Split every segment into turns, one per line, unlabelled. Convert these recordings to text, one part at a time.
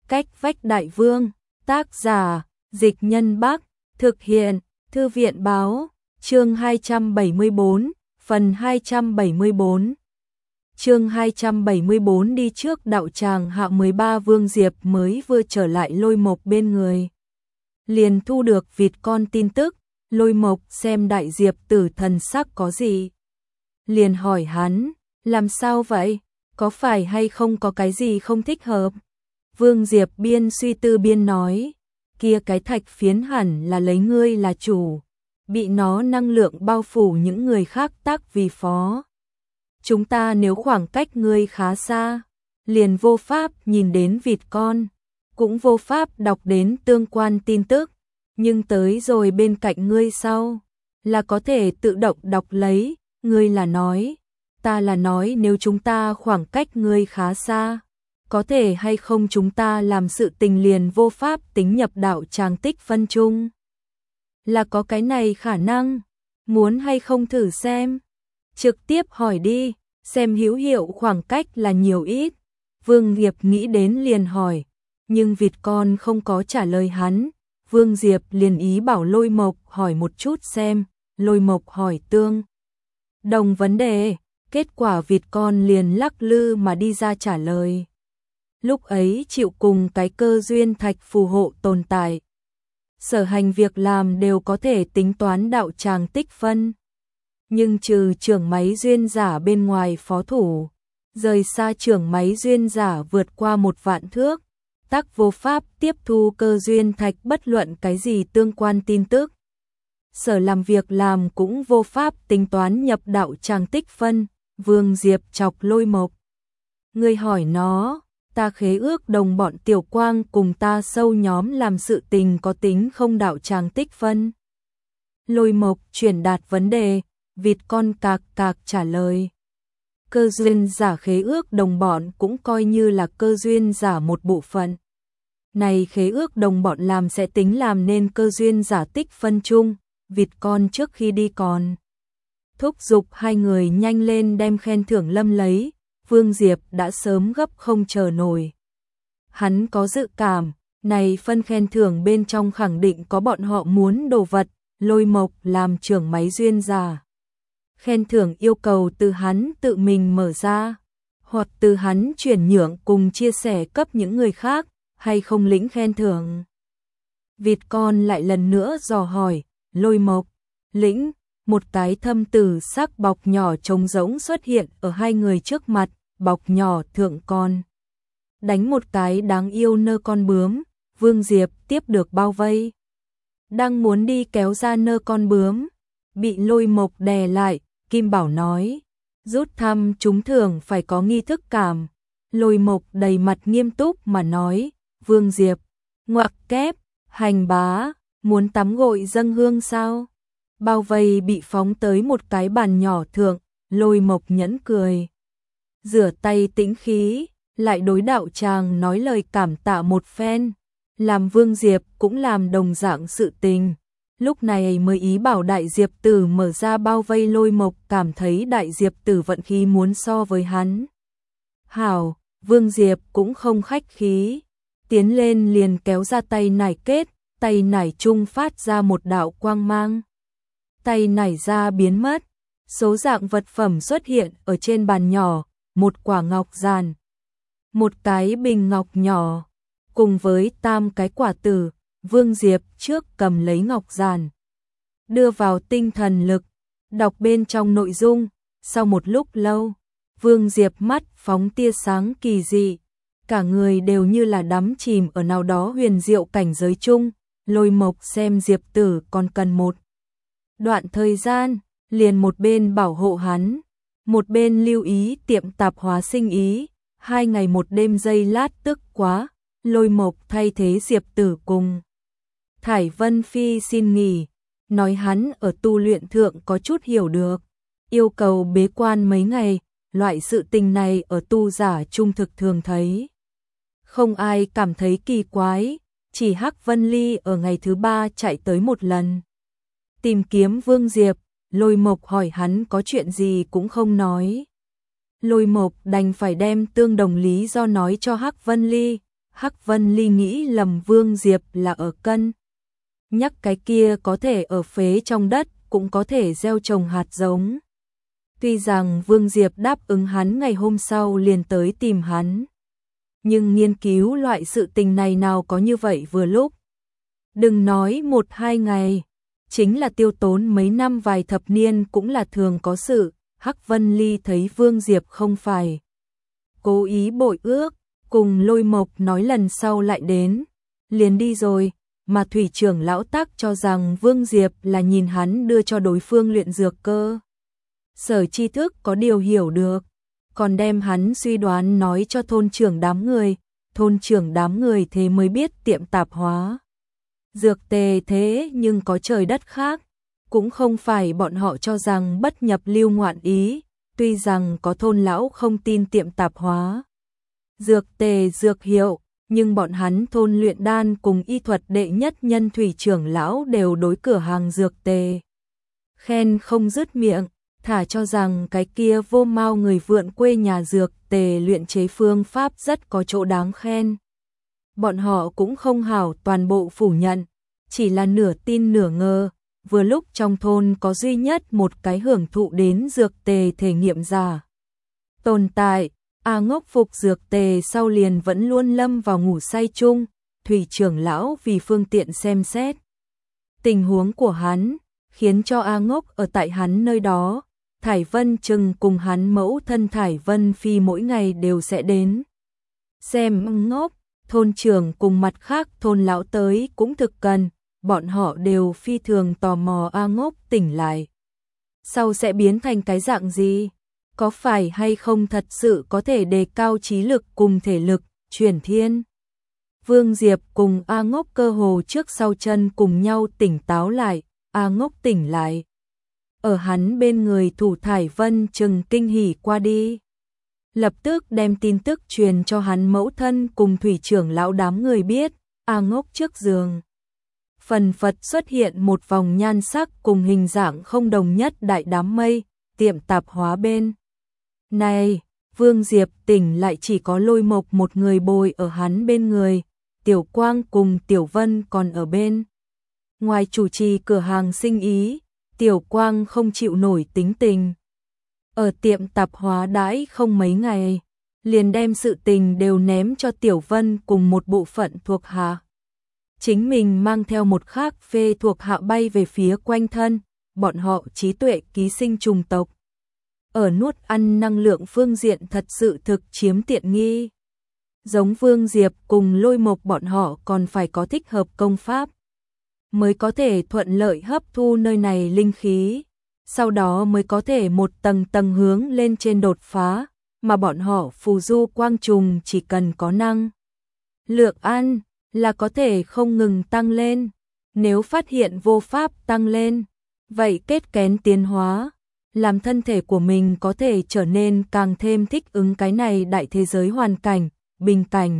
Cách vách đại vương, tác giả, Dịch Nhân Bắc, thực hiện, Thư viện báo, chương 274, phần 274. Chương 274 đi trước đạo tràng hạ 13 Vương Diệp mới vừa trở lại Lôi Mộc bên người. Liền thu được vịt con tin tức, Lôi Mộc xem Đại Diệp Tử thần sắc có gì. Liền hỏi hắn, làm sao vậy, có phải hay không có cái gì không thích hợp? Vương Diệp biên suy tư biên nói, kia cái thạch phiến hẳn là lấy ngươi là chủ, bị nó năng lượng bao phủ những người khác tác vì phó. Chúng ta nếu khoảng cách ngươi khá xa, liền vô pháp nhìn đến vịt con, cũng vô pháp đọc đến tương quan tin tức, nhưng tới rồi bên cạnh ngươi sau, là có thể tự động đọc lấy, ngươi là nói, ta là nói nếu chúng ta khoảng cách ngươi khá xa, có thể hay không chúng ta làm sự tình liền vô pháp tính nhập đạo tràng tích phân chung. Là có cái này khả năng, muốn hay không thử xem. Trực tiếp hỏi đi, xem hữu hiệu khoảng cách là nhiều ít. Vương Diệp nghĩ đến liền hỏi, nhưng vịt con không có trả lời hắn. Vương Diệp liền ý bảo Lôi Mộc hỏi một chút xem, Lôi Mộc hỏi tương đồng vấn đề, kết quả vịt con liền lắc lư mà đi ra trả lời. Lúc ấy chịu cùng cái cơ duyên thạch phù hộ tồn tại. Sở hành việc làm đều có thể tính toán đạo tràng tích phân. Nhưng trừ trưởng máy duyên giả bên ngoài phó thủ, rời xa trưởng máy duyên giả vượt qua 1 vạn thước, tắc vô pháp tiếp thu cơ duyên thạch bất luận cái gì tương quan tin tức. Sở làm việc làm cũng vô pháp tính toán nhập đạo tràng tích phân. Vương Diệp chọc Lôi Mộc. Ngươi hỏi nó, ta khế ước đồng bọn Tiểu Quang cùng ta sâu nhóm làm sự tình có tính không đạo tràng tích phân. Lôi Mộc truyền đạt vấn đề, vịt con cạc cạc trả lời. Cơ duyên giả khế ước đồng bọn cũng coi như là cơ duyên giả một bộ phận. Này khế ước đồng bọn làm sẽ tính làm nên cơ duyên giả tích phân chung, vịt con trước khi đi còn thúc giục hai người nhanh lên đem khen thưởng lâm lấy. Vương Diệp đã sớm gấp không chờ nổi. Hắn có dự cảm, này phân khen thưởng bên trong khẳng định có bọn họ muốn đồ vật. Lôi Mộc làm trưởng máy duyên giả. Khen thưởng yêu cầu từ hắn tự mình mở ra, hoặc từ hắn chuyển nhượng cùng chia sẻ cấp những người khác, hay không lĩnh khen thưởng. Vịt con lại lần nữa dò hỏi, Lôi Mộc, lĩnh. Một cái thâm tử sắc bọc nhỏ trống rỗng xuất hiện ở hai người trước mặt, bọc nhỏ thượng con. Đánh một cái đáng yêu nơ con bướm, Vương Diệp tiếp được bao vây. Đang muốn đi kéo ra nơ con bướm, bị Lôi Mộc đè lại, Kim Bảo nói, rút thăm trúng thưởng phải có nghi thức cảm. Lôi Mộc đầy mặt nghiêm túc mà nói, Vương Diệp, ngoặc kép, hành bá, muốn tắm gội dâng hương sao? Bao vây bị phóng tới một cái bàn nhỏ thượng, Lôi Mộc nhẫn cười. Rửa tay tĩnh khí, lại đối đạo tràng nói lời cảm tạ một phen. Làm Vương Diệp cũng làm đồng dạng sự tình. Lúc này mới ý bảo Đại Diệp Tử mở ra bao vây. Lôi Mộc cảm thấy Đại Diệp Tử vận khí muốn so với hắn. Hảo, Vương Diệp cũng không khách khí. Tiến lên liền kéo ra tay nải kết, tay nải trung phát ra một đạo quang mang. Tay nảy ra biến mất, số dạng vật phẩm xuất hiện ở trên bàn nhỏ, một quả ngọc giàn, một cái bình ngọc nhỏ, cùng với tam cái quả tử. Vương Diệp trước cầm lấy ngọc giàn, đưa vào tinh thần lực, đọc bên trong nội dung. Sau một lúc lâu, Vương Diệp mắt phóng tia sáng kỳ dị, cả người đều như là đắm chìm ở nào đó huyền diệu cảnh giới chung. Lôi Mộc xem Diệp Tử còn cần một đoạn thời gian, liền một bên bảo hộ hắn, một bên lưu ý tiệm tạp hóa sinh ý. 2 ngày 1 đêm giây lát tức quá, Lôi Mộc thay thế Diệp Tử cùng Thải Vân Phi xin nghỉ, nói hắn ở tu luyện thượng có chút hiểu được, yêu cầu bế quan mấy ngày. Loại sự tình này ở tu giả trung thực thường thấy, không ai cảm thấy kỳ quái. Chỉ Hắc Vân Ly ở ngày thứ 3 chạy tới một lần tìm kiếm Vương Diệp. Lôi Mộc hỏi hắn có chuyện gì cũng không nói. Lôi Mộc đành phải đem tương đồng lý do nói cho Hắc Vân Ly. Hắc Vân Ly nghĩ lầm Vương Diệp là ở cân nhắc cái kia có thể ở phế trong đất, cũng có thể gieo trồng hạt giống. Tuy rằng Vương Diệp đáp ứng hắn ngày hôm sau liền tới tìm hắn, nhưng nghiên cứu loại sự tình này nào có như vậy vừa lúc. Đừng nói 1-2 ngày, chính là tiêu tốn mấy năm vài thập niên cũng là thường có sự. Hắc Vân Ly thấy Vương Diệp không phải cố ý bội ước, cùng Lôi Mộc nói lần sau lại đến, liền đi rồi, mà thủy trưởng lão Tắc cho rằng Vương Diệp là nhìn hắn đưa cho đối phương luyện dược cơ. Sở tri thức có điều hiểu được, còn đem hắn suy đoán nói cho thôn trưởng đám người thế mới biết tiệm tạp hóa dược tề thế nhưng có trời đất khác, cũng không phải bọn họ cho rằng bất nhập lưu ngoạn ý, tuy rằng có thôn lão không tin tiệm tạp hóa dược tề dược hiệu, nhưng bọn hắn thôn luyện đan cùng y thuật đệ nhất nhân thủy trưởng lão đều đối cửa hàng dược tề khen không dứt miệng, thả cho rằng cái kia vô mau người vượn quê nhà dược tề luyện chế phương pháp rất có chỗ đáng khen. Bọn họ cũng không hảo toàn bộ phủ nhận, chỉ là nửa tin nửa ngờ, vừa lúc trong thôn có duy nhất một cái hưởng thụ đến dược tề thể nghiệm giả tồn tại. A Ngốc phục dược tề sau liền vẫn luôn lâm vào ngủ say chung, thủy trưởng lão vì phương tiện xem xét tình huống của hắn, khiến cho A Ngốc ở tại hắn nơi đó. Thải Vân Trừng cùng hắn mẫu thân Thải Vân Phi mỗi ngày đều sẽ đến xem Ngốc, thôn trưởng cùng mặt khác thôn lão tới cũng thực cần, bọn họ đều phi thường tò mò A Ngốc tỉnh lại sau sẽ biến thành cái dạng gì, có phải hay không thật sự có thể đề cao trí lực cùng thể lực, chuyển thiên. Vương Diệp cùng A Ngốc cơ hồ trước sau chân cùng nhau tỉnh táo lại, A Ngốc tỉnh lại. Ở hắn bên người thủ Thải Vân Trừng kinh hỉ qua đi, lập tức đem tin tức truyền cho hắn mẫu thân cùng thủy trưởng lão đám người biết. A Ngốc trước giường phần phật xuất hiện một vòng nhan sắc cùng hình dạng không đồng nhất đại đám mây, tiệm tạp hóa bên này, Vương Diệp tỉnh lại chỉ có Lôi Mộc một người bồi ở hắn bên người, Tiểu Quang cùng Tiểu Vân còn ở bên ngoài chủ trì cửa hàng sinh ý. Tiểu Quang không chịu nổi tính tình, ở tiệm tạp hóa đãi không mấy ngày, liền đem sự tình đều ném cho Tiểu Vân cùng một bộ phận thuộc hạ. Chính mình mang theo một khác phê thuộc hạ bay về phía quanh thân, bọn họ trí tuệ ký sinh trùng tộc. Ở nuốt ăn năng lượng phương diện thật sự thực chiếm tiện nghi. Giống Vương Diệp cùng Lôi Mộc bọn họ còn phải có thích hợp công pháp, mới có thể thuận lợi hấp thu nơi này linh khí, sau đó mới có thể một tầng tầng hướng lên trên đột phá, mà bọn họ phù du quang trùng chỉ cần có năng lượng ăn là có thể không ngừng tăng lên, nếu phát hiện vô pháp tăng lên, vậy kết kén tiến hóa, làm thân thể của mình có thể trở nên càng thêm thích ứng cái này đại thế giới hoàn cảnh, bình cảnh.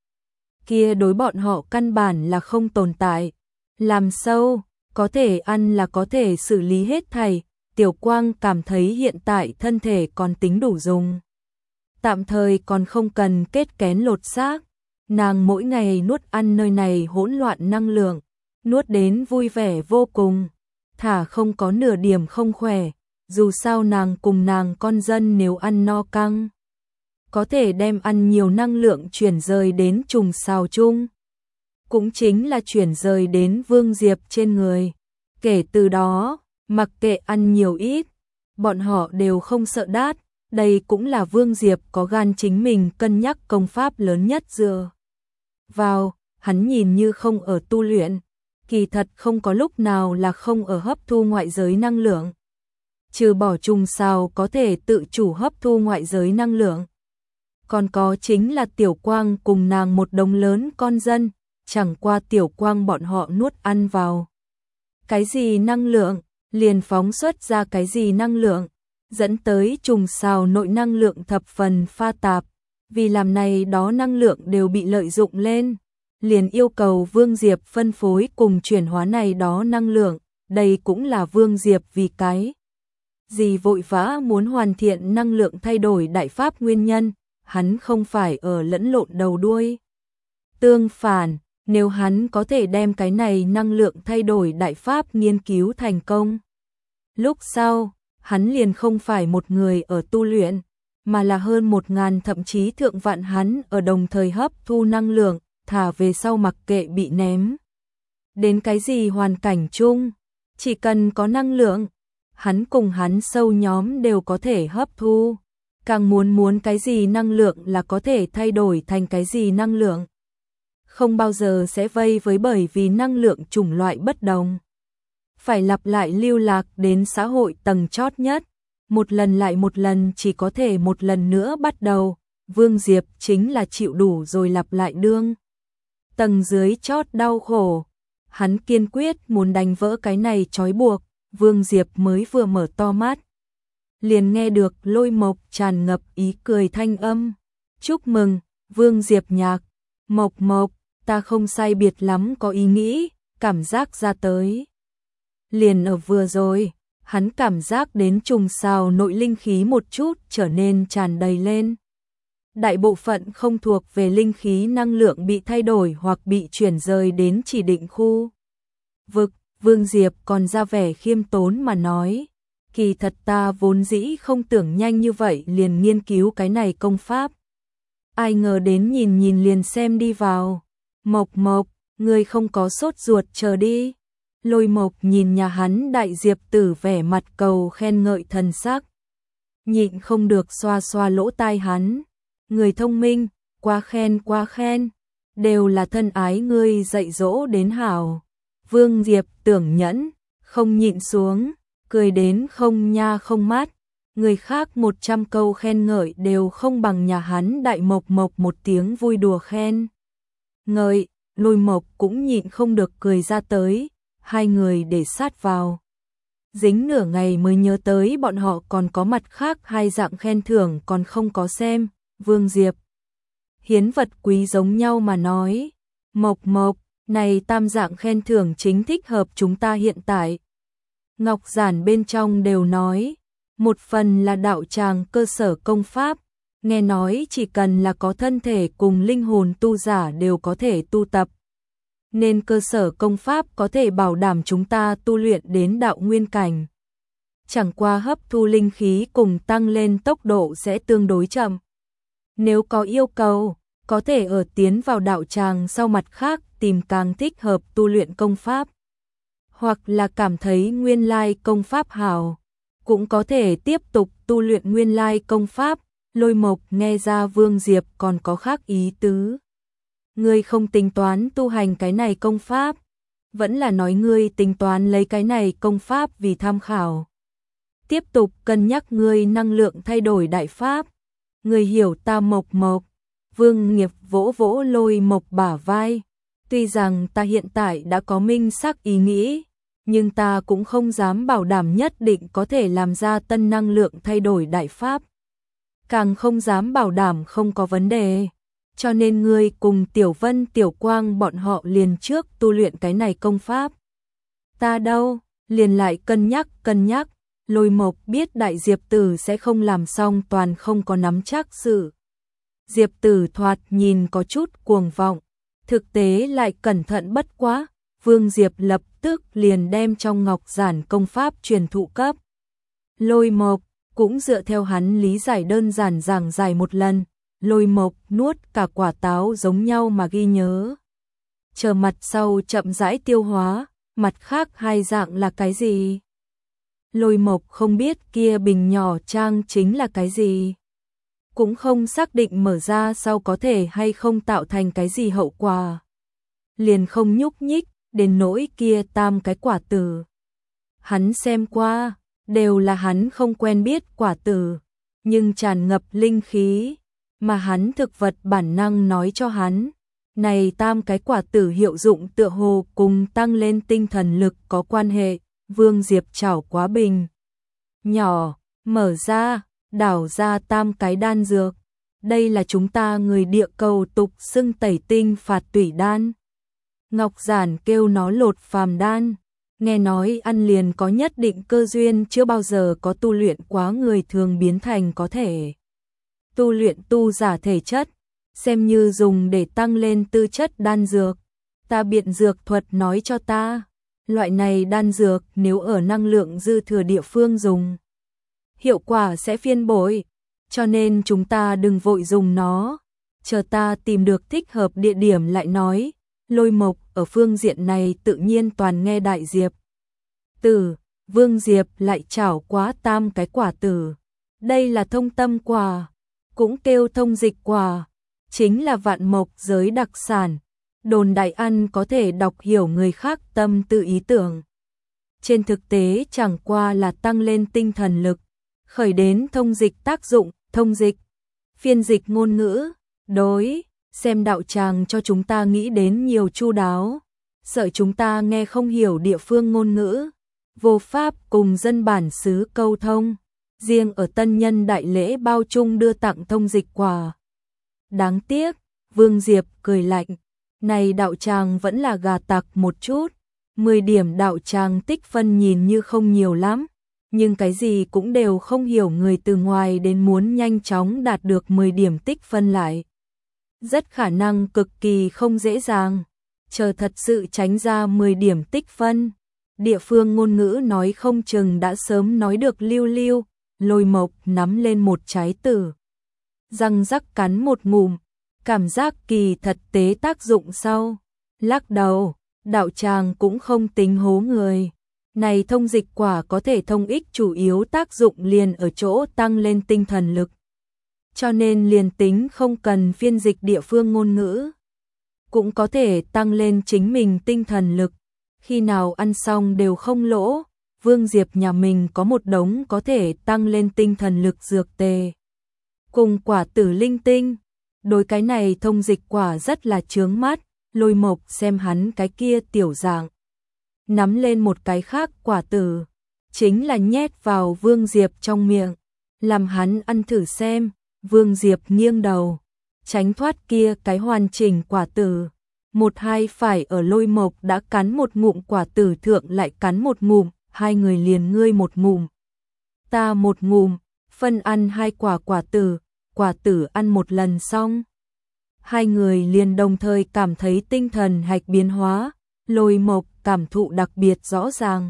Kia đối bọn họ căn bản là không tồn tại. Làm sâu, có thể ăn là có thể xử lý hết thảy. Tiểu Quang cảm thấy hiện tại thân thể còn tính đủ dùng, tạm thời còn không cần kết kén lột xác. Nàng mỗi ngày nuốt ăn nơi này hỗn loạn năng lượng, nuốt đến vui vẻ vô cùng, thả không có nửa điểm không khỏe. Dù sao nàng cùng nàng con dân nếu ăn no căng, có thể đem ăn nhiều năng lượng chuyển rời đến trùng xào chung, cũng chính là chuyển rời đến Vương Diệp trên người. Kể từ đó, mặc kệ ăn nhiều ít, bọn họ đều không sợ đát. Đây cũng là Vương Diệp có gan chính mình cân nhắc công pháp lớn nhất dựa vào. Hắn nhìn như không ở tu luyện, kỳ thật không có lúc nào là không ở hấp thu ngoại giới năng lượng. Trừ bỏ trùng xào có thể tự chủ hấp thu ngoại giới năng lượng, còn có chính là Tiểu Quang cùng nàng một đống lớn con dân. Chẳng qua Tiểu Quang bọn họ nuốt ăn vào cái gì năng lượng, liền phóng xuất ra cái gì năng lượng, dẫn tới trùng xào nội năng lượng thập phần pha tạp. Vì làm này đó năng lượng đều bị lợi dụng lên, liền yêu cầu Vương Diệp phân phối cùng chuyển hóa này đó năng lượng. Đây cũng là Vương Diệp vì cái gì vội vã muốn hoàn thiện năng lượng thay đổi đại pháp nguyên nhân. Hắn không phải ở lẫn lộn đầu đuôi, Tương phản, nếu hắn có thể đem cái này năng lượng thay đổi đại pháp nghiên cứu thành công, lúc sau, hắn liền không phải một người ở tu luyện, mà là hơn 1.000 thậm chí thượng vạn hắn ở đồng thời hấp thu năng lượng, thả về sau mặc kệ bị ném. Đến cái gì hoàn cảnh chung, chỉ cần có năng lượng, hắn cùng hắn sâu nhóm đều có thể hấp thu. Càng muốn cái gì năng lượng là có thể thay đổi thành cái gì năng lượng. Không bao giờ sẽ vây với bởi vì năng lượng chủng loại bất đồng. Phải lặp lại lưu lạc đến xã hội tầng chót nhất, một lần lại một lần chỉ có thể một lần nữa bắt đầu. Vương Diệp chính là chịu đủ rồi lặp lại đương. Tầng dưới chót đau khổ, hắn kiên quyết muốn đánh vỡ cái này trói buộc. Vương Diệp mới vừa mở to mắt, liền nghe được Lôi Mộc tràn ngập ý cười thanh âm. Chúc mừng, Vương Diệp nhạc. Mộc Mộc, ta không sai biệt lắm có ý nghĩ, cảm giác ra tới. Liền ở vừa rồi, hắn cảm giác đến trùng sào nội linh khí một chút trở nên tràn đầy lên. Đại bộ phận không thuộc về linh khí năng lượng bị thay đổi hoặc bị chuyển rời đến chỉ định khu vực. Vương Diệp còn ra vẻ khiêm tốn mà nói, kỳ thật ta vốn dĩ không tưởng nhanh như vậy liền nghiên cứu cái này công pháp. Ai ngờ đến nhìn liền xem đi vào. Mộc Mộc, ngươi không có sốt ruột chờ đi. Lôi Mộc nhìn nhà hắn đại Diệp Tử vẻ mặt cầu khen ngợi thần sắc. Nhịn không được xoa xoa lỗ tai hắn. Người thông minh, quá khen, đều là thân ái ngươi dạy dỗ đến hảo. Vương Diệp tưởng nhẫn, không nhịn xuống, cười đến không nha không mát. Người khác 100 câu khen ngợi đều không bằng nhà hắn đại Mộc Mộc một tiếng vui đùa khen ngợi. Lôi Mộc cũng nhịn không được cười ra tới, hai người để sát vào. Dính nửa ngày mới nhớ tới bọn họ còn có mặt khác hai dạng khen thưởng còn không có xem. Vương Diệp hiến vật quý giống nhau mà nói, Mộc Mộc, này tam dạng khen thưởng chính thích hợp chúng ta hiện tại. Ngọc giản bên trong đều nói, một phần là đạo tràng cơ sở công pháp, nghe nói chỉ cần là có thân thể cùng linh hồn tu giả đều có thể tu tập. Nên cơ sở công pháp có thể bảo đảm chúng ta tu luyện đến đạo nguyên cảnh. Chẳng qua hấp thu linh khí cùng tăng lên tốc độ sẽ tương đối chậm. Nếu có yêu cầu, có thể ở tiến vào đạo tràng sau mặt khác tìm càng thích hợp tu luyện công pháp. Hoặc là cảm thấy nguyên lai công pháp hảo, cũng có thể tiếp tục tu luyện nguyên lai công pháp. Lôi Mộc nghe ra Vương Diệp còn có khác ý tứ. Ngươi không tính toán tu hành cái này công pháp, vẫn là nói ngươi tính toán lấy cái này công pháp vì tham khảo. Tiếp tục cân nhắc ngươi năng lượng thay đổi đại pháp. Ngươi hiểu ta Mộc Mộc. Vương Nghiệp vỗ vỗ Lôi Mộc bả vai. Tuy rằng ta hiện tại đã có minh xác ý nghĩ, nhưng ta cũng không dám bảo đảm nhất định có thể làm ra tân năng lượng thay đổi đại pháp. Càng không dám bảo đảm không có vấn đề. Cho nên ngươi cùng Tiểu Vân Tiểu Quang bọn họ liền trước tu luyện cái này công pháp. Ta đâu, liền lại cân nhắc. Lôi Mộc biết đại Diệp Tử sẽ không làm xong toàn không có nắm chắc sự. Diệp Tử thoạt nhìn có chút cuồng vọng, thực tế lại cẩn thận bất quá. Vương Diệp lập tức liền đem trong ngọc giản công pháp truyền thụ cấp. Lôi Mộc cũng dựa theo hắn lý giải đơn giản giảng giải một lần. Lôi Mộc nuốt cả quả táo giống nhau mà ghi nhớ. Chờ mặt sau chậm rãi tiêu hóa, mặt khác hai dạng là cái gì? Lôi Mộc không biết kia bình nhỏ trang chính là cái gì. Cũng không xác định mở ra sau có thể hay không tạo thành cái gì hậu quả. Liền không nhúc nhích, đến nỗi kia tam cái quả tử. Hắn xem qua, đều là hắn không quen biết quả tử, nhưng tràn ngập linh khí. Mà hắn thực vật bản năng nói cho hắn, này tam cái quả tử hiệu dụng tựa hồ cùng tăng lên tinh thần lực có quan hệ. Vương Diệp chảo quá bình nhỏ, mở ra, đảo ra tam cái đan dược. Đây là chúng ta người địa cầu tục xưng tẩy tinh phạt tủy đan. Ngọc giản kêu nó lột phàm đan, nghe nói ăn liền có nhất định cơ duyên, chưa bao giờ có tu luyện quá người thường biến thành có thể tu luyện tu giả thể chất. xem như dùng để tăng lên tư chất đan dược. Ta biện dược thuật nói cho ta, loại này đan dược nếu ở năng lượng dư thừa địa phương dùng, hiệu quả sẽ phiên bội, cho nên chúng ta đừng vội dùng nó, chờ ta tìm được thích hợp địa điểm lại nói. Lôi Mộc ở phương diện này tự nhiên toàn nghe Đại Diệp. Vương Diệp lại chảo quá tam cái quả tử. Đây là thông tâm quả, cũng kêu thông dịch quả, chính là vạn mộc giới đặc sản. Đồn đại ăn có thể đọc hiểu người khác tâm tư ý tưởng. Trên thực tế chẳng qua là tăng lên tinh thần lực, khởi đến thông dịch tác dụng. Thông dịch, phiên dịch ngôn ngữ, đối, xem đạo tràng cho chúng ta nghĩ đến nhiều chu đáo, sợ chúng ta nghe không hiểu địa phương ngôn ngữ, vô pháp cùng dân bản xứ câu thông, riêng ở tân nhân đại lễ bao chung đưa tặng thông dịch quà. Đáng tiếc, Vương Diệp cười lạnh, này đạo tràng vẫn là gà tặc một chút, 10 điểm đạo tràng tích phân nhìn như không nhiều lắm, nhưng cái gì cũng đều không hiểu, người từ ngoài đến muốn nhanh chóng đạt được 10 điểm tích phân lại. Rất khả năng cực kỳ không dễ dàng, chờ thật sự tránh ra 10 điểm tích phân. Địa phương ngôn ngữ nói không chừng đã sớm nói được lưu lưu. Lôi Mộc nắm lên một trái tử, răng rắc cắn một ngụm, cảm giác kỳ thật tế tác dụng sau. Lắc đầu, đạo tràng cũng không tính hố người. Này thông dịch quả có thể thông ích, chủ yếu tác dụng liền ở chỗ tăng lên tinh thần lực. Cho nên liền tính không cần phiên dịch địa phương ngôn ngữ, cũng có thể tăng lên chính mình tinh thần lực. Khi nào ăn xong đều không lỗ. Vương Diệp nhà mình có một đống có thể tăng lên tinh thần lực dược tề, cùng quả tử linh tinh. Đối cái này thông dịch quả rất là chướng mắt. Lôi Mộc xem hắn cái kia tiểu dạng, nắm lên một cái khác quả tử, chính là nhét vào Vương Diệp trong miệng, làm hắn ăn thử xem. Vương Diệp nghiêng đầu, tránh thoát kia cái hoàn chỉnh quả tử. Một hai phải ở Lôi Mộc đã cắn một ngụm quả tử thượng lại cắn một ngụm, hai người liền ngươi một ngụm, ta một ngụm, phân ăn hai quả tử ăn một lần xong. Hai người liền đồng thời cảm thấy tinh thần hạch biến hóa. Lôi Mộc cảm thụ đặc biệt rõ ràng.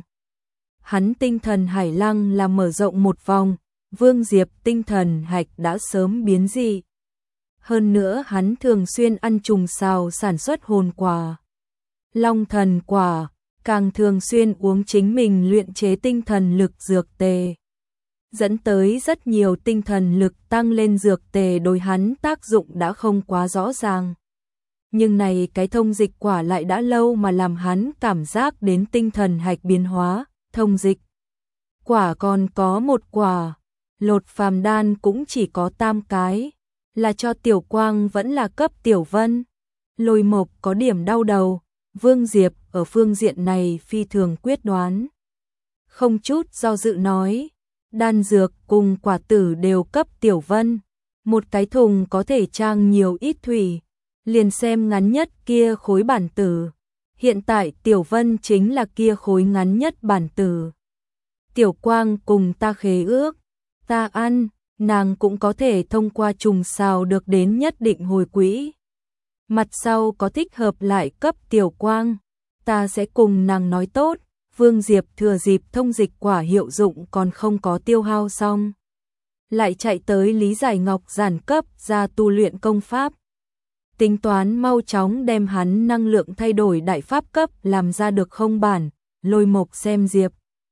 Hắn tinh thần hải lăng là mở rộng một vòng, Vương Diệp tinh thần hạch đã sớm biến dị. Hơn nữa hắn thường xuyên ăn trùng xào sản xuất hồn quả, long thần quả, càng thường xuyên uống chính mình luyện chế tinh thần lực dược tề, dẫn tới rất nhiều tinh thần lực tăng lên dược tề đối hắn tác dụng đã không quá rõ ràng. Nhưng này cái thông dịch quả lại đã lâu mà làm hắn cảm giác đến tinh thần hạch biến hóa. Thông dịch quả còn có một quả, lột phàm đan cũng chỉ có tam cái, là cho Tiểu Quang vẫn là cấp Tiểu Vân. Lôi Mộc có điểm đau đầu, Vương Diệp ở phương diện này phi thường quyết đoán, không chút do dự nói, đan dược cùng quả tử đều cấp Tiểu Vân, một cái thùng có thể trang nhiều ít thủy, liền xem ngắn nhất kia khối bản tử. Hiện tại Tiểu Vân chính là kia khối ngắn nhất bản tử. Tiểu Quang cùng ta khế ước, ta ăn, nàng cũng có thể thông qua trùng xào được đến nhất định hồi quỹ. Mặt sau có thích hợp lại cấp Tiểu Quang, ta sẽ cùng nàng nói tốt. Vương Diệp thừa dịp thông dịch quả hiệu dụng còn không có tiêu hao xong, lại chạy tới Lý Giải Ngọc giản cấp ra tu luyện công pháp. Tính toán mau chóng đem hắn năng lượng thay đổi đại pháp cấp làm ra được không bản. Lôi Mộc xem Diệp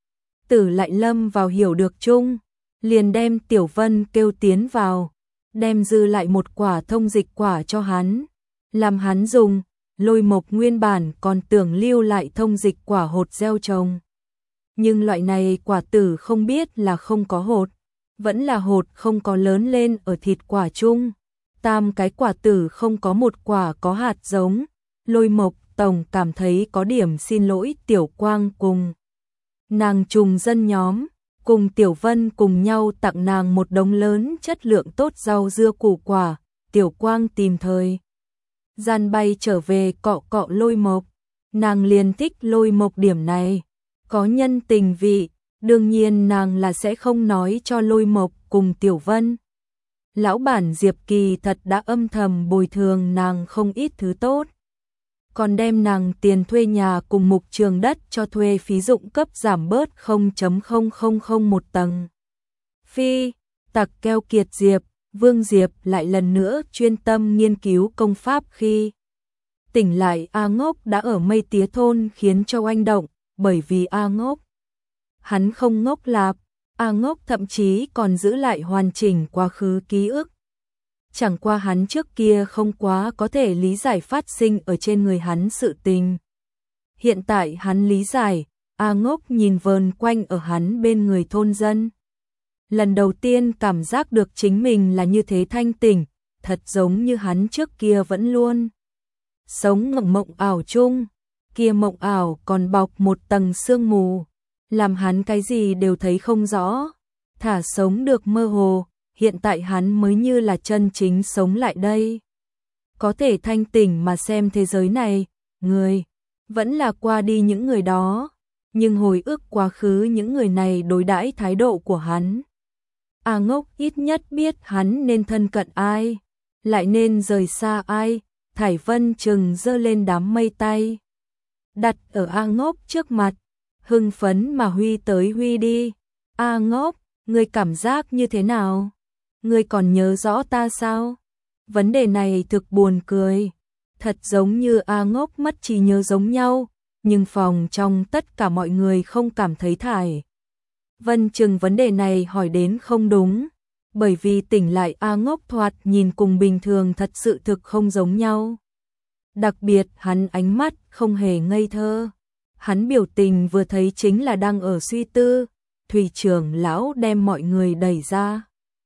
Tử lại lâm vào hiểu được chung, liền đem Tiểu Vân kêu tiến vào, đem dư lại một quả thông dịch quả cho hắn, làm hắn dùng. Lôi Mộc nguyên bản còn tưởng lưu lại thông dịch quả hột gieo trồng, nhưng loại này quả tử không biết là không có hột, vẫn là hột không có lớn lên ở thịt quả chung. Tam cái quả tử không có một quả có hạt giống. Lôi Mộc tổng cảm thấy có điểm xin lỗi Tiểu Quang cùng nàng trùng dân nhóm, cùng Tiểu Vân cùng nhau tặng nàng một đống lớn chất lượng tốt rau dưa củ quả. Tiểu Quang tìm thời gian bay trở về cọ cọ Lôi Mộc, nàng liền thích Lôi Mộc điểm này, có nhân tình vị, đương nhiên nàng là sẽ không nói cho Lôi Mộc cùng Tiểu Vân. Lão bản Diệp kỳ thật đã âm thầm bồi thường nàng không ít thứ tốt. Còn đem nàng tiền thuê nhà cùng mục trường đất cho thuê phí dụng cấp giảm bớt 0.0001 tầng. Phi, tặc keo kiệt Diệp, Vương Diệp lại lần nữa chuyên tâm nghiên cứu công pháp khi tỉnh lại A Ngốc đã ở Mây Tía thôn khiến cho oanh động, bởi vì A Ngốc. Hắn không ngốc lạp, A Ngốc thậm chí còn giữ lại hoàn chỉnh quá khứ ký ức. Chẳng qua hắn trước kia không quá có thể lý giải phát sinh ở trên người hắn sự tình. Hiện tại hắn lý giải, A Ngốc nhìn vờn quanh ở hắn bên người thôn dân. Lần đầu tiên cảm giác được chính mình là như thế thanh tỉnh, thật giống như hắn trước kia vẫn luôn sống ngậm mộng ảo chung, kia mộng ảo còn bọc một tầng sương mù, làm hắn cái gì đều thấy không rõ, thả sống được mơ hồ, hiện tại hắn mới như là chân chính sống lại đây. Có thể thanh tỉnh mà xem thế giới này, người vẫn là qua đi những người đó, nhưng hồi ức quá khứ những người này đối đãi thái độ của hắn. A Ngốc ít nhất biết hắn nên thân cận ai, lại nên rời xa ai. Thải Vân chừng giơ lên đám mây tay, đặt ở A Ngốc trước mặt, hưng phấn mà huy tới huy đi. A Ngốc, ngươi cảm giác như thế nào? Ngươi còn nhớ rõ ta sao? Vấn đề này thực buồn cười, thật giống như A Ngốc mất trí nhớ giống nhau, nhưng phòng trong tất cả mọi người không cảm thấy Thải Vân chừng vấn đề này hỏi đến không đúng, bởi vì tỉnh lại A Ngốc thoạt nhìn cùng bình thường thật sự thực không giống nhau. Đặc biệt hắn ánh mắt không hề ngây thơ, hắn biểu tình vừa thấy chính là đang ở suy tư. Thủy trưởng lão đem mọi người đẩy ra.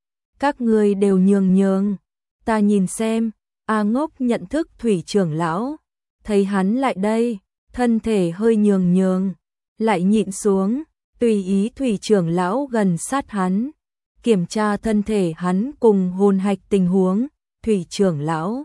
Các ngươi đều nhường nhường, ta nhìn xem. A Ngốc nhận thức Thủy trưởng lão, thấy hắn lại đây, thân thể hơi nhường nhường, lại nhịn xuống, tùy ý Thủy trưởng lão gần sát hắn, kiểm tra thân thể hắn cùng hồn hạch tình huống. Thủy trưởng lão,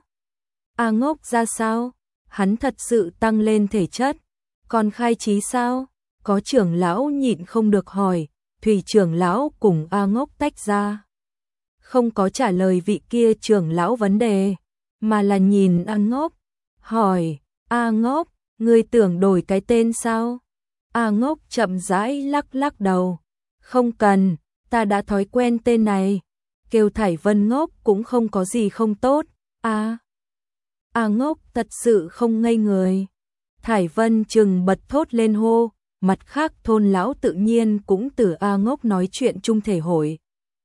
A Ngốc ra sao? Hắn thật sự tăng lên thể chất, còn khai trí sao? Có trưởng lão nhịn không được hỏi. Thủy trưởng lão cùng A Ngốc tách ra, không có trả lời vị kia trưởng lão vấn đề, mà là nhìn A Ngốc, hỏi, A Ngốc, ngươi tưởng đổi cái tên sao? A Ngốc chậm rãi lắc lắc đầu, không cần, ta đã thói quen tên này, kêu Thải Vân Ngốc cũng không có gì không tốt. A Ngốc thật sự không ngây người. Thải Vân chừng bật thốt lên hô, mặt khác thôn lão tự nhiên cũng từ A Ngốc nói chuyện chung thể hội.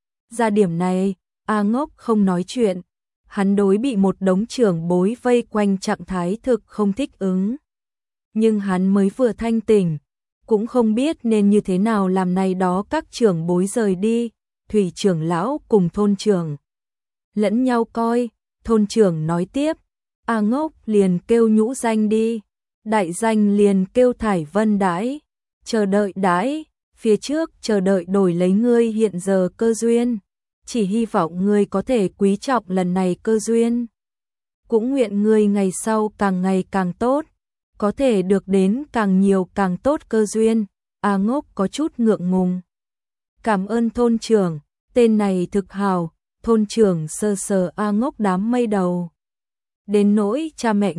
Ra điểm này, A Ngốc không nói chuyện, hắn đối bị một đống trưởng bối vây quanh trạng thái thực không thích ứng. Nhưng hắn mới vừa thanh tỉnh, cũng không biết nên như thế nào làm này đó các trưởng bối rời đi. Thủy trưởng lão cùng thôn trưởng lẫn nhau coi, thôn trưởng nói tiếp, A Ngốc liền kêu nhũ danh đi, đại danh liền kêu Thải Vân đãi. Chờ đợi đãi, phía trước chờ đợi đổi lấy ngươi hiện giờ cơ duyên, chỉ hy vọng ngươi có thể quý trọng lần này cơ duyên. Cũng nguyện ngươi ngày sau càng ngày càng tốt, có thể được đến càng nhiều càng tốt cơ duyên. A Ngốc có chút ngượng ngùng. Cảm ơn thôn trưởng, tên này thực hào. Thôn trưởng sờ sờ A Ngốc đám mây đầu. Đến nỗi cha mẹ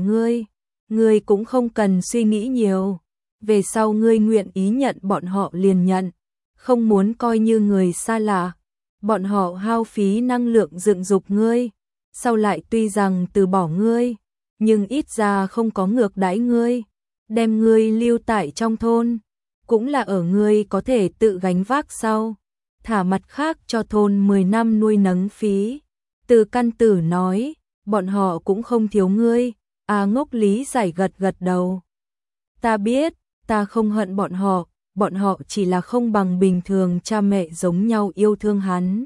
ngươi cũng không cần suy nghĩ nhiều. Về sau ngươi nguyện ý nhận bọn họ liền nhận, không muốn coi như người xa lạ. Bọn họ hao phí năng lượng dựng dục ngươi, sau lại tuy rằng từ bỏ ngươi, nhưng ít ra không có ngược đãi ngươi, đem ngươi lưu tại trong thôn, cũng là ở ngươi có thể tự gánh vác sau. Thả mặt khác cho thôn 10 năm nuôi nấng phí. Từ Căn Tử nói, bọn họ cũng không thiếu ngươi. A Ngốc lý giải gật gật đầu. Ta biết, ta không hận bọn họ chỉ là không bằng bình thường cha mẹ giống nhau yêu thương hắn.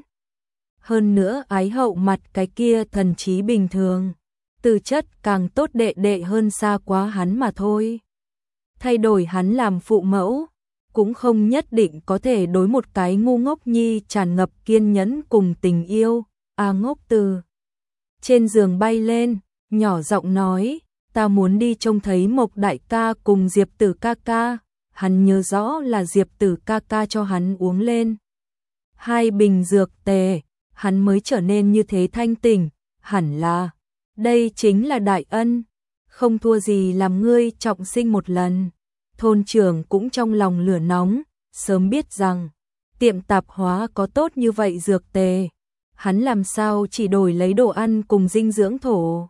Hơn nữa ái hậu mặt cái kia thần trí bình thường, tư chất càng tốt đệ đệ hơn xa quá hắn mà thôi. Thay đổi hắn làm phụ mẫu, cũng không nhất định có thể đối một cái ngu ngốc nhi tràn ngập kiên nhẫn cùng tình yêu. A Ngốc từ trên giường bay lên, nhỏ giọng nói, ta muốn đi trông thấy Mộc đại ca cùng Diệp Tử ca ca. Hắn nhớ rõ là Diệp Tử ca ca cho hắn uống lên 2 bình dược tề, hắn mới trở nên như thế thanh tỉnh, hẳn là, đây chính là đại ân, không thua gì làm ngươi trọng sinh một lần. Thôn trưởng cũng trong lòng lửa nóng, sớm biết rằng tiệm tạp hóa có tốt như vậy dược tề, hắn làm sao chỉ đổi lấy đồ ăn cùng dinh dưỡng thổ.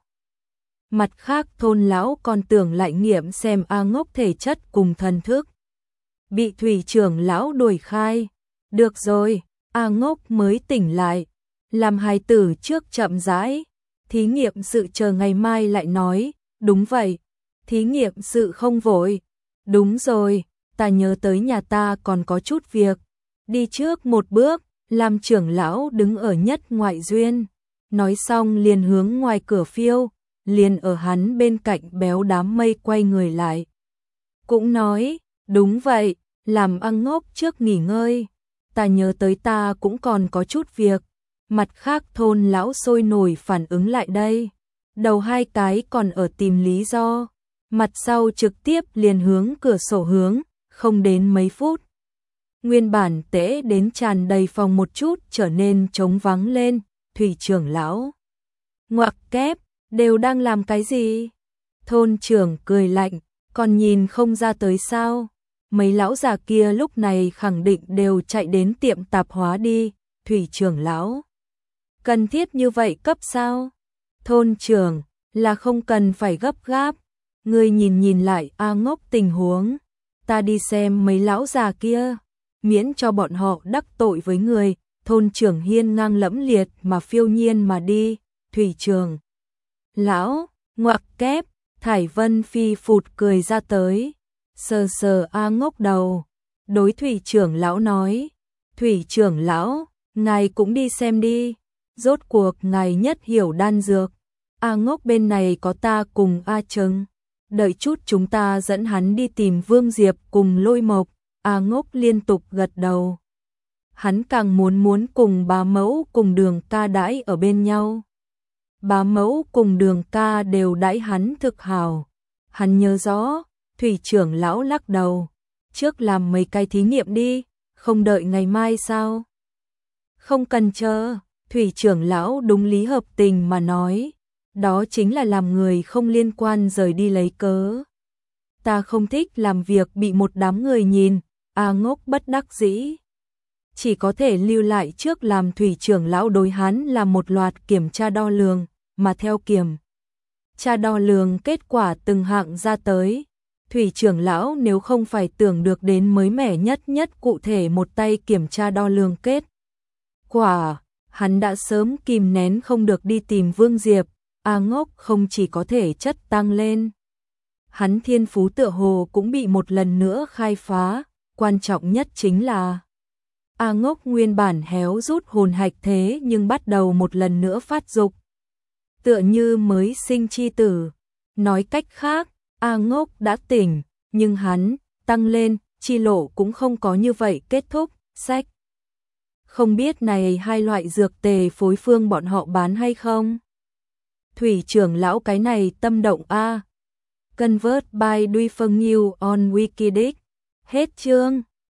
Mặt khác thôn lão còn tưởng lại nghiệm xem A Ngốc thể chất cùng thần thức. Bị thủy trưởng lão đuổi khai. Được rồi, A Ngốc mới tỉnh lại. Làm hài tử trước chậm rãi. Thí nghiệm sự chờ ngày mai lại nói. Đúng vậy, thí nghiệm sự không vội. Đúng rồi, ta nhớ tới nhà ta còn có chút việc. Đi trước một bước, làm trưởng lão đứng ở nhất ngoại duyên. Nói xong liền hướng ngoài cửa phiêu. Liền ở hắn bên cạnh béo đám mây quay người lại. Cũng nói, đúng vậy, làm A Ngốc trước nghỉ ngơi. Ta nhớ tới ta cũng còn có chút việc. Mặt khác thôn lão sôi nổi phản ứng lại đây. Đầu hai cái còn ở tìm lý do. Mặt sau trực tiếp liền hướng cửa sổ hướng, không đến mấy phút. Nguyên bản tễ đến tràn đầy phòng một chút trở nên trống vắng lên, thủy trưởng lão. Ngoặc kép, đều đang làm cái gì? Thôn trưởng cười lạnh, còn nhìn không ra tới sao? Mấy lão già kia lúc này khẳng định đều chạy đến tiệm tạp hóa đi, thủy trưởng lão. Cần thiết như vậy cấp sao? Thôn trưởng, là không cần phải gấp gáp. Ngươi nhìn lại A Ngốc tình huống. Ta đi xem mấy lão già kia, miễn cho bọn họ đắc tội với người. Thôn trưởng hiên ngang lẫm liệt mà phiêu nhiên mà đi, thủy trưởng. Lão, ngoặc kép, Thải Vân phi phụt cười ra tới, sờ sờ A Ngốc đầu, đối thủy trưởng lão nói, thủy trưởng lão, ngài cũng đi xem đi, rốt cuộc ngài nhất hiểu đan dược, A Ngốc bên này có ta cùng A Trừng, đợi chút chúng ta dẫn hắn đi tìm Vương Diệp cùng Lôi Mộc, A Ngốc liên tục gật đầu. Hắn càng muốn cùng bá mẫu cùng Đường Ca đãi ở bên nhau. Bá mẫu cùng Đường Ca đều đãi hắn thực hào. Hắn nhớ rõ, thủy trưởng lão lắc đầu. Trước làm mấy cái thí nghiệm đi, không đợi ngày mai sao? Không cần chờ, thủy trưởng lão đúng lý hợp tình mà nói. Đó chính là làm người không liên quan rời đi lấy cớ. Ta không thích làm việc bị một đám người nhìn, A Ngốc bất đắc dĩ. Chỉ có thể lưu lại trước làm thủy trưởng lão đối hắn làm một loạt kiểm tra đo lường, mà theo kiểm tra đo lường kết quả từng hạng ra tới. Thủy trưởng lão nếu không phải tưởng được đến mới mẻ nhất cụ thể một tay kiểm tra đo lường kết quả, hắn đã sớm kìm nén không được đi tìm Vương Diệp. A Ngốc không chỉ có thể chất tăng lên, hắn thiên phú tựa hồ cũng bị một lần nữa khai phá, quan trọng nhất chính là A Ngốc nguyên bản héo rút hồn hạch thế nhưng bắt đầu một lần nữa phát dục. Tựa như mới sinh chi tử. Nói cách khác, A Ngốc đã tỉnh, nhưng hắn tăng lên, chi lộ cũng không có như vậy kết thúc. Sách. Không biết này hai loại dược tề phối phương bọn họ bán hay không? Thủy trưởng lão cái này tâm động A. Convert by Duy Phương Nhiêu on Wikidic. Hết chương.